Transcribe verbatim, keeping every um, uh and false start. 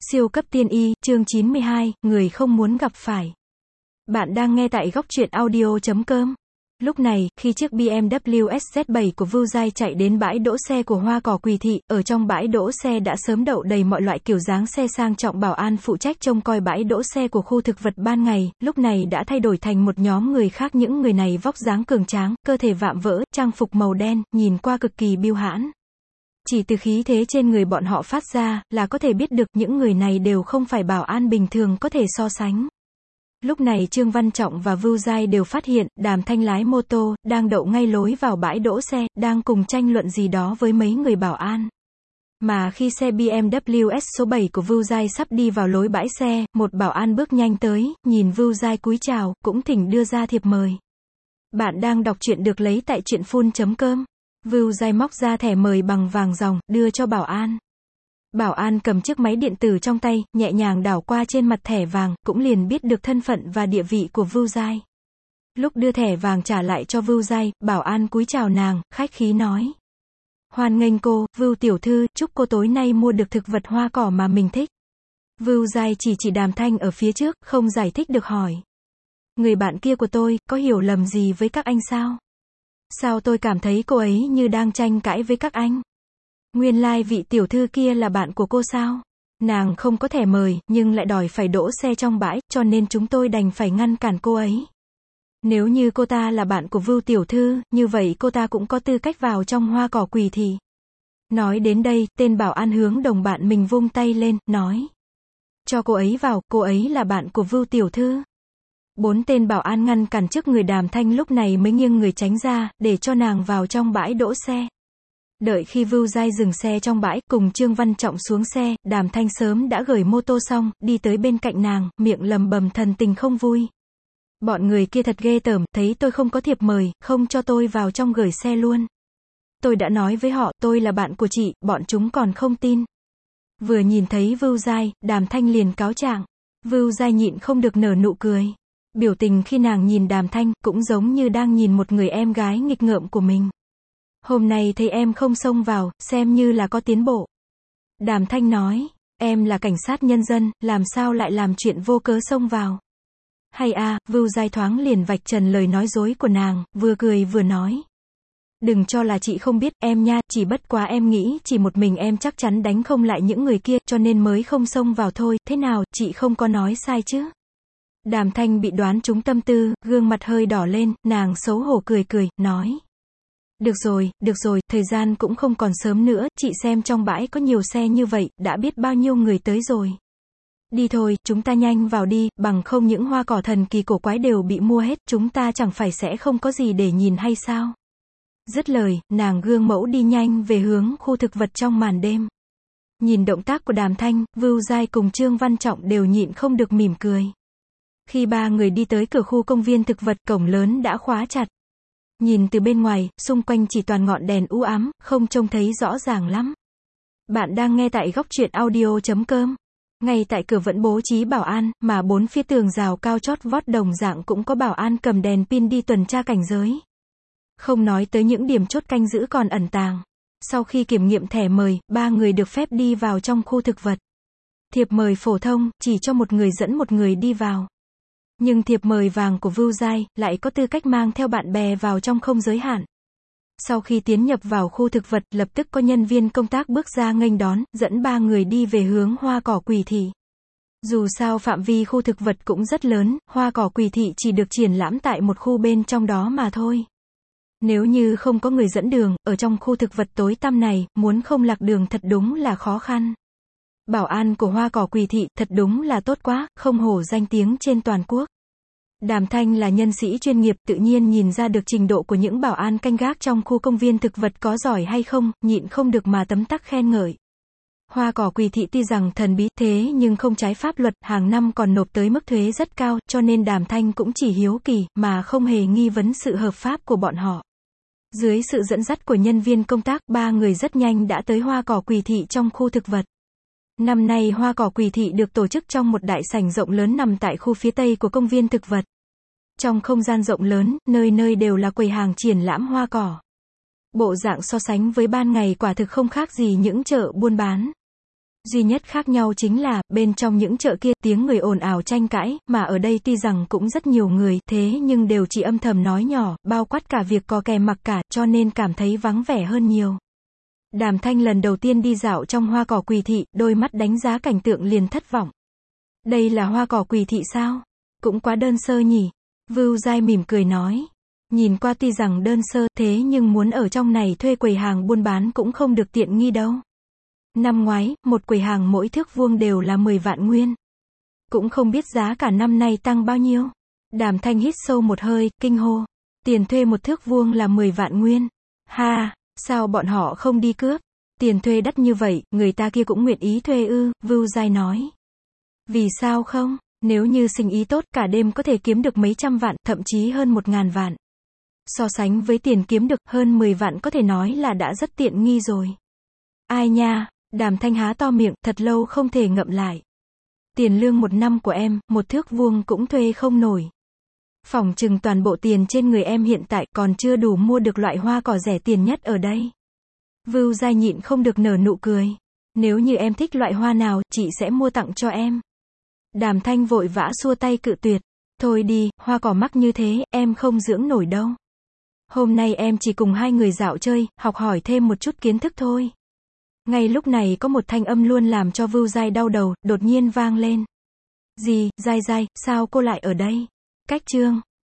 Siêu cấp tiên y, chương chín mươi hai, người không muốn gặp phải. Bạn đang nghe tại góc truyện audio chấm com. Lúc này, khi chiếc bê em vê ét Z bảy của Vu Giai chạy đến bãi đỗ xe của Hoa Cỏ Quỳ Thị, ở trong bãi đỗ xe đã sớm đậu đầy mọi loại kiểu dáng xe sang trọng. Bảo an phụ trách trông coi bãi đỗ xe của khu thực vật ban ngày, lúc này đã thay đổi thành một nhóm người khác. Những người này vóc dáng cường tráng, cơ thể vạm vỡ, trang phục màu đen, nhìn qua cực kỳ biêu hãn. Chỉ từ khí thế trên người bọn họ phát ra, là có thể biết được những người này đều không phải bảo an bình thường có thể so sánh. Lúc này Trương Văn Trọng và Vu Giai đều phát hiện, Đàm Thanh lái mô tô, đang đậu ngay lối vào bãi đỗ xe, đang cùng tranh luận gì đó với mấy người bảo an. Mà khi xe bê em vê ét số bảy của Vu Giai sắp đi vào lối bãi xe, một bảo an bước nhanh tới, nhìn Vu Giai cúi chào, cũng thỉnh đưa ra thiệp mời. Bạn đang đọc truyện được lấy tại truyện phun chấm com. Vu Giai móc ra thẻ mời bằng vàng ròng, đưa cho bảo an. Bảo an cầm chiếc máy điện tử trong tay, nhẹ nhàng đảo qua trên mặt thẻ vàng, cũng liền biết được thân phận và địa vị của Vu Giai. Lúc đưa thẻ vàng trả lại cho Vu Giai, bảo an cúi chào nàng, khách khí nói: hoan nghênh cô, Vu tiểu thư, chúc cô tối nay mua được thực vật hoa cỏ mà mình thích. Vu Giai chỉ chỉ Đàm Thanh ở phía trước, không giải thích được hỏi: người bạn kia của tôi, có hiểu lầm gì với các anh sao? Sao tôi cảm thấy cô ấy như đang tranh cãi với các anh? Nguyên lai vị tiểu thư kia là bạn của cô sao? Nàng không có thẻ mời, nhưng lại đòi phải đỗ xe trong bãi, cho nên chúng tôi đành phải ngăn cản cô ấy. Nếu như cô ta là bạn của Vu tiểu thư, như vậy cô ta cũng có tư cách vào trong Hoa Cỏ Quỳ Thị. Nói đến đây, tên bảo an hướng đồng bạn mình vung tay lên, nói: cho cô ấy vào, cô ấy là bạn của Vu tiểu thư. Bốn tên bảo an ngăn cản trước người Đàm Thanh lúc này mới nghiêng người tránh ra, để cho nàng vào trong bãi đỗ xe. Đợi khi Vu Giai dừng xe trong bãi, cùng Trương Văn Trọng xuống xe, Đàm Thanh sớm đã gửi mô tô xong, đi tới bên cạnh nàng, miệng lầm bầm thần tình không vui. Bọn người kia thật ghê tởm, thấy tôi không có thiệp mời, không cho tôi vào trong gửi xe luôn. Tôi đã nói với họ, tôi là bạn của chị, bọn chúng còn không tin. Vừa nhìn thấy Vu Giai, Đàm Thanh liền cáo trạng. Vu Giai nhịn không được nở nụ cười. Biểu tình khi nàng nhìn Đàm Thanh, cũng giống như đang nhìn một người em gái nghịch ngợm của mình. Hôm nay thấy em không xông vào, xem như là có tiến bộ. Đàm Thanh nói: em là cảnh sát nhân dân, làm sao lại làm chuyện vô cớ xông vào? Hay à, Vu Giai thoáng liền vạch trần lời nói dối của nàng, vừa cười vừa nói: đừng cho là chị không biết, em nha, chỉ bất quá em nghĩ chỉ một mình em chắc chắn đánh không lại những người kia, cho nên mới không xông vào thôi, thế nào, chị không có nói sai chứ? Đàm Thanh bị đoán trúng tâm tư, gương mặt hơi đỏ lên, nàng xấu hổ cười cười, nói: được rồi, được rồi, thời gian cũng không còn sớm nữa, chị xem trong bãi có nhiều xe như vậy, đã biết bao nhiêu người tới rồi. Đi thôi, chúng ta nhanh vào đi, bằng không những hoa cỏ thần kỳ cổ quái đều bị mua hết, chúng ta chẳng phải sẽ không có gì để nhìn hay sao? Dứt lời, nàng gương mẫu đi nhanh về hướng khu thực vật trong màn đêm. Nhìn động tác của Đàm Thanh, Vu Giai cùng Trương Văn Trọng đều nhịn không được mỉm cười. Khi ba người đi tới cửa khu công viên thực vật, cổng lớn đã khóa chặt. Nhìn từ bên ngoài, xung quanh chỉ toàn ngọn đèn u ám, không trông thấy rõ ràng lắm. Bạn đang nghe tại góc truyện audio chấm com. Ngay tại cửa vẫn bố trí bảo an, mà bốn phía tường rào cao chót vót đồng dạng cũng có bảo an cầm đèn pin đi tuần tra cảnh giới. Không nói tới những điểm chốt canh giữ còn ẩn tàng. Sau khi kiểm nghiệm thẻ mời, ba người được phép đi vào trong khu thực vật. Thiệp mời phổ thông, chỉ cho một người dẫn một người đi vào. Nhưng thiệp mời vàng của Vu Giai, lại có tư cách mang theo bạn bè vào trong không giới hạn. Sau khi tiến nhập vào khu thực vật, lập tức có nhân viên công tác bước ra nghênh đón, dẫn ba người đi về hướng Hoa Cỏ Quỳ Thị. Dù sao phạm vi khu thực vật cũng rất lớn, Hoa Cỏ Quỳ Thị chỉ được triển lãm tại một khu bên trong đó mà thôi. Nếu như không có người dẫn đường, ở trong khu thực vật tối tăm này, muốn không lạc đường thật đúng là khó khăn. Bảo an của Hoa Cỏ Quỳ Thị, thật đúng là tốt quá, không hổ danh tiếng trên toàn quốc. Đàm Thanh là nhân sĩ chuyên nghiệp, tự nhiên nhìn ra được trình độ của những bảo an canh gác trong khu công viên thực vật có giỏi hay không, nhịn không được mà tấm tắc khen ngợi. Hoa Cỏ Quỳ Thị tuy rằng thần bí, thế nhưng không trái pháp luật, hàng năm còn nộp tới mức thuế rất cao, cho nên Đàm Thanh cũng chỉ hiếu kỳ, mà không hề nghi vấn sự hợp pháp của bọn họ. Dưới sự dẫn dắt của nhân viên công tác, ba người rất nhanh đã tới Hoa Cỏ Quỳ Thị trong khu thực vật. Năm nay Hoa Cỏ Quỳ Thị được tổ chức trong một đại sảnh rộng lớn nằm tại khu phía tây của công viên thực vật. Trong không gian rộng lớn, nơi nơi đều là quầy hàng triển lãm hoa cỏ. Bộ dạng so sánh với ban ngày quả thực không khác gì những chợ buôn bán. Duy nhất khác nhau chính là, bên trong những chợ kia, tiếng người ồn ào tranh cãi, mà ở đây tuy rằng cũng rất nhiều người, thế nhưng đều chỉ âm thầm nói nhỏ, bao quát cả việc có kẻ mặc cả, cho nên cảm thấy vắng vẻ hơn nhiều. Đàm Thanh lần đầu tiên đi dạo trong hoa cỏ Quỳ Thị, đôi mắt đánh giá cảnh tượng liền thất vọng. Đây là hoa cỏ Quỳ Thị sao? Cũng quá đơn sơ nhỉ? Vưu Giai mỉm cười nói. Nhìn qua tuy rằng đơn sơ, thế nhưng muốn ở trong này thuê quầy hàng buôn bán cũng không được tiện nghi đâu. Năm ngoái, một quầy hàng mỗi thước vuông đều là mười vạn nguyên. Cũng không biết giá cả năm nay tăng bao nhiêu. Đàm Thanh hít sâu một hơi, kinh hô. Tiền thuê một thước vuông là mười vạn nguyên. Ha, sao bọn họ không đi cướp? Tiền thuê đắt như vậy, người ta kia cũng nguyện ý thuê ư, Vưu Giai nói. Vì sao không? Nếu như sinh ý tốt, cả đêm có thể kiếm được mấy trăm vạn, thậm chí hơn một ngàn vạn. So sánh với tiền kiếm được, hơn mười vạn có thể nói là đã rất tiện nghi rồi. Ai nha, Đàm Thanh há to miệng, thật lâu không thể ngậm lại. Tiền lương một năm của em, một thước vuông cũng thuê không nổi. Phỏng chừng toàn bộ tiền trên người em hiện tại còn chưa đủ mua được loại hoa cỏ rẻ tiền nhất ở đây. Vưu Giai nhịn không được nở nụ cười. Nếu như em thích loại hoa nào, chị sẽ mua tặng cho em. Đàm Thanh vội vã xua tay cự tuyệt. Thôi đi, hoa cỏ mắc như thế, em không dưỡng nổi đâu. Hôm nay em chỉ cùng hai người dạo chơi, học hỏi thêm một chút kiến thức thôi. Ngay lúc này có một thanh âm luôn làm cho Vưu Giai đau đầu, đột nhiên vang lên. Gì, Giai Giai, sao cô lại ở đây? Cách chương